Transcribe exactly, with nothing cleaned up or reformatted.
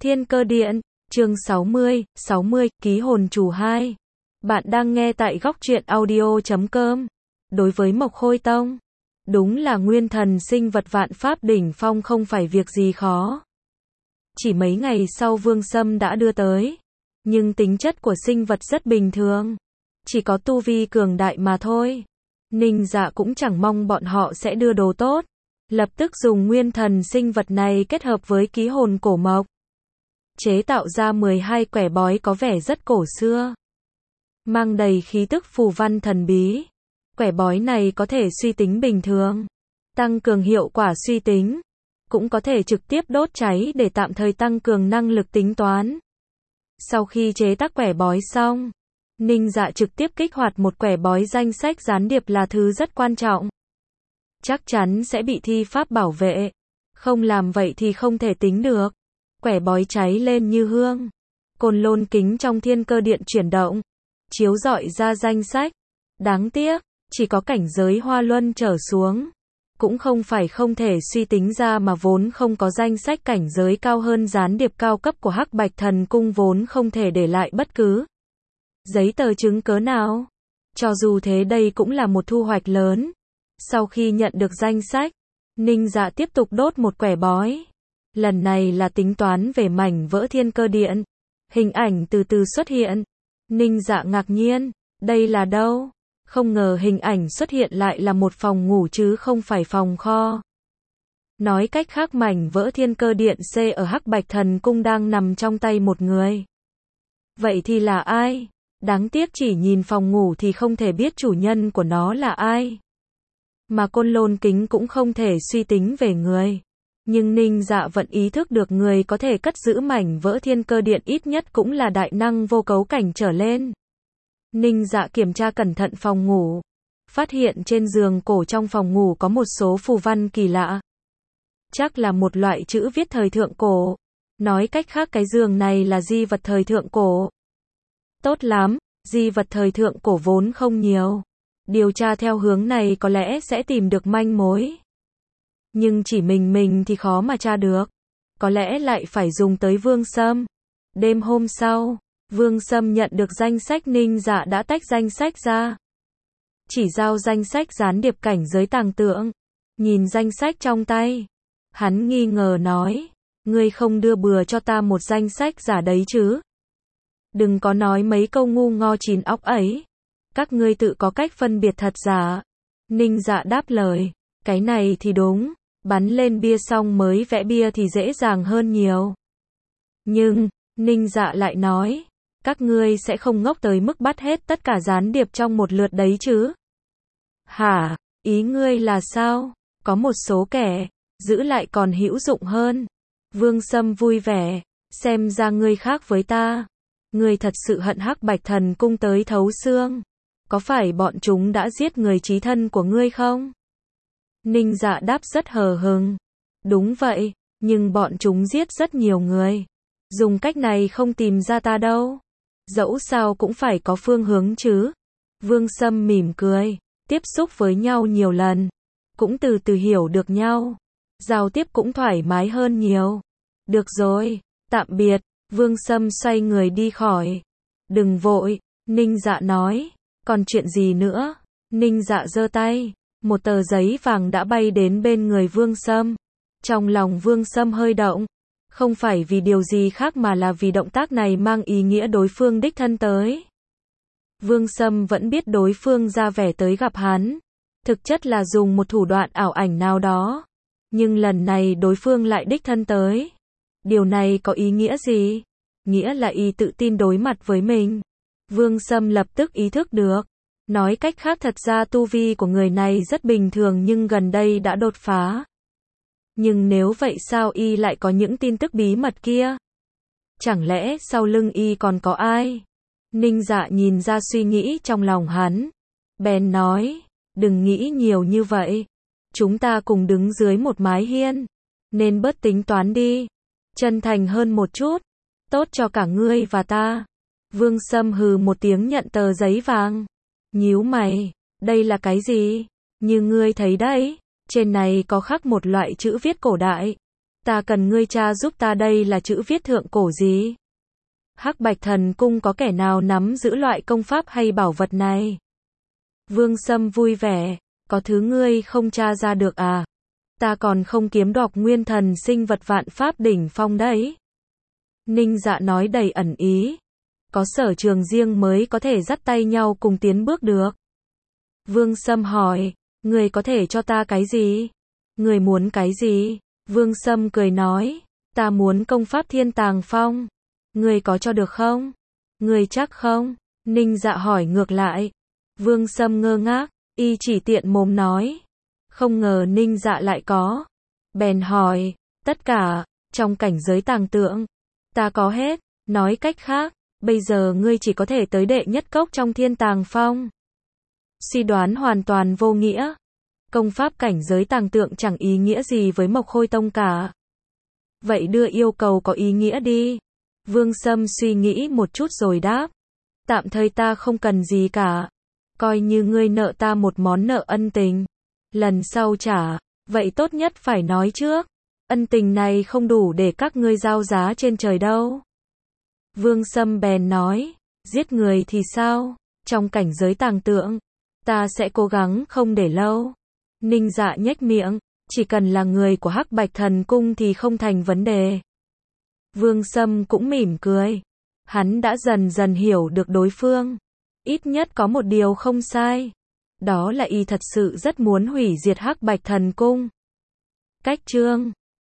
Thiên Cơ Điện, chương sáu mươi, sáu mươi, Ký hồn chủ hai. Bạn đang nghe tại góc truyện audio chấm com. Đối với Mộc Khôi Tông, đúng là nguyên thần sinh vật vạn pháp đỉnh phong không phải việc gì khó. Chỉ mấy ngày sau Vương Sâm đã đưa tới, nhưng tính chất của sinh vật rất bình thường, chỉ có tu vi cường đại mà thôi. Ninh Dạ cũng chẳng mong bọn họ sẽ đưa đồ tốt, lập tức dùng nguyên thần sinh vật này kết hợp với ký hồn cổ mộc, chế tạo ra mười hai quẻ bói có vẻ rất cổ xưa, mang đầy khí tức phù văn thần bí. Quẻ bói này có thể suy tính bình thường, tăng cường hiệu quả suy tính, cũng có thể trực tiếp đốt cháy để tạm thời tăng cường năng lực tính toán. Sau khi chế tác quẻ bói xong, Ninh Dạ trực tiếp kích hoạt một quẻ bói. Danh sách gián điệp là thứ rất quan trọng, chắc chắn sẽ bị thi pháp bảo vệ, không làm vậy thì không thể tính được. Quẻ bói cháy lên như hương, côn lôn kính trong Thiên Cơ Điện chuyển động, chiếu rọi ra danh sách. Đáng tiếc, chỉ có cảnh giới Hoa Luân trở xuống, cũng không phải không thể suy tính ra mà vốn không có danh sách cảnh giới cao hơn gián điệp cao cấp của Hắc Bạch Thần Cung vốn không thể để lại bất cứ giấy tờ chứng cớ nào. Cho dù thế đây cũng là một thu hoạch lớn. Sau khi nhận được danh sách, Ninh Dạ tiếp tục đốt một quẻ bói. Lần này là tính toán về mảnh vỡ Thiên Cơ Điện. Hình ảnh từ từ xuất hiện. Ninh Dạ ngạc nhiên, đây là đâu? Không ngờ hình ảnh xuất hiện lại là một phòng ngủ chứ không phải phòng kho. Nói cách khác mảnh vỡ Thiên Cơ Điện C ở Hắc Bạch Thần Cung đang nằm trong tay một người. Vậy thì là ai? Đáng tiếc chỉ nhìn phòng ngủ thì không thể biết chủ nhân của nó là ai. Mà côn lôn kính cũng không thể suy tính về người. Nhưng Ninh Dạ vẫn ý thức được người có thể cất giữ mảnh vỡ Thiên Cơ Điện ít nhất cũng là đại năng vô cấu cảnh trở lên. Ninh Dạ kiểm tra cẩn thận phòng ngủ, phát hiện trên giường cổ trong phòng ngủ có một số phù văn kỳ lạ. Chắc là một loại chữ viết thời thượng cổ. Nói cách khác cái giường này là di vật thời thượng cổ. Tốt lắm, di vật thời thượng cổ vốn không nhiều. Điều tra theo hướng này có lẽ sẽ tìm được manh mối. Nhưng chỉ mình mình thì khó mà tra được. Có lẽ lại phải dùng tới Vương Sâm. Đêm hôm sau, Vương Sâm nhận được danh sách. Ninh Dạ đã tách danh sách ra, chỉ giao danh sách gián điệp cảnh giới tàng tượng. Nhìn danh sách trong tay, hắn nghi ngờ nói, ngươi không đưa bừa cho ta một danh sách giả đấy chứ? Đừng có nói mấy câu ngu ngơ chín óc ấy. Các ngươi tự có cách phân biệt thật giả. Ninh Dạ đáp lời, cái này thì đúng, bắn lên bia xong mới vẽ bia thì dễ dàng hơn nhiều. Nhưng, Ninh Dạ lại nói, các ngươi sẽ không ngốc tới mức bắt hết tất cả gián điệp trong một lượt đấy chứ? Hả, ý ngươi là sao? Có một số kẻ, giữ lại còn hữu dụng hơn. Vương Sâm vui vẻ, xem ra ngươi khác với ta. Ngươi thật sự hận Hắc Bạch Thần Cung tới thấu xương. Có phải bọn chúng đã giết người chí thân của ngươi không? Ninh Dạ đáp rất hờ hững. Đúng vậy, nhưng bọn chúng giết rất nhiều người. Dùng cách này không tìm ra ta đâu. Dẫu sao cũng phải có phương hướng chứ. Vương Sâm mỉm cười, tiếp xúc với nhau nhiều lần, cũng từ từ hiểu được nhau. Giao tiếp cũng thoải mái hơn nhiều. Được rồi, tạm biệt. Vương Sâm xoay người đi khỏi. Đừng vội, Ninh Dạ nói. Còn chuyện gì nữa? Ninh Dạ giơ tay, một tờ giấy vàng đã bay đến bên người Vương Sâm. Trong lòng Vương Sâm hơi động, không phải vì điều gì khác mà là vì động tác này mang ý nghĩa đối phương đích thân tới. Vương Sâm vẫn biết đối phương ra vẻ tới gặp hắn, thực chất là dùng một thủ đoạn ảo ảnh nào đó. Nhưng lần này đối phương lại đích thân tới. Điều này có ý nghĩa gì? Nghĩa là y tự tin đối mặt với mình. Vương Sâm lập tức ý thức được. Nói cách khác thật ra tu vi của người này rất bình thường nhưng gần đây đã đột phá. Nhưng nếu vậy sao y lại có những tin tức bí mật kia? Chẳng lẽ sau lưng y còn có ai? Ninh Dạ nhìn ra suy nghĩ trong lòng hắn. Bèn nói, đừng nghĩ nhiều như vậy. Chúng ta cùng đứng dưới một mái hiên, nên bớt tính toán đi. Chân thành hơn một chút, tốt cho cả ngươi và ta. Vương Sâm hừ một tiếng nhận tờ giấy vàng. Nhíu mày, đây là cái gì? Như ngươi thấy đấy, trên này có khắc một loại chữ viết cổ đại. Ta cần ngươi tra giúp ta đây là chữ viết thượng cổ gì? Hắc Bạch Thần Cung có kẻ nào nắm giữ loại công pháp hay bảo vật này? Vương Sâm vui vẻ, có thứ ngươi không tra ra được à? Ta còn không kiếm đoạt nguyên thần sinh vật vạn pháp đỉnh phong đấy. Ninh Dạ nói đầy ẩn ý. Có sở trường riêng mới có thể dắt tay nhau cùng tiến bước được. Vương Sâm hỏi, người có thể cho ta cái gì? Người muốn cái gì? Vương Sâm cười nói, ta muốn công pháp thiên tàng phong. Người có cho được không? Người chắc không? Ninh Dạ hỏi ngược lại. Vương Sâm ngơ ngác, y chỉ tiện mồm nói. Không ngờ Ninh Dạ lại có. Bèn hỏi, tất cả, trong cảnh giới tàng tượng. Ta có hết, nói cách khác, bây giờ ngươi chỉ có thể tới đệ nhất cốc trong thiên tàng phong. Suy đoán hoàn toàn vô nghĩa. Công pháp cảnh giới tàng tượng chẳng ý nghĩa gì với Mộc Khôi Tông cả. Vậy đưa yêu cầu có ý nghĩa đi. Vương Sâm suy nghĩ một chút rồi đáp. Tạm thời ta không cần gì cả. Coi như ngươi nợ ta một món nợ ân tình. Lần sau trả, vậy tốt nhất phải nói trước. Ân tình này không đủ để các ngươi giao giá trên trời đâu. Vương Sâm bèn nói, giết người thì sao? Trong cảnh giới tàng tượng, ta sẽ cố gắng không để lâu. Ninh Dạ nhếch miệng, chỉ cần là người của Hắc Bạch Thần Cung thì không thành vấn đề. Vương Sâm cũng mỉm cười. Hắn đã dần dần hiểu được đối phương. Ít nhất có một điều không sai. Đó là y thật sự rất muốn hủy diệt Hắc Bạch Thần Cung. Cách chương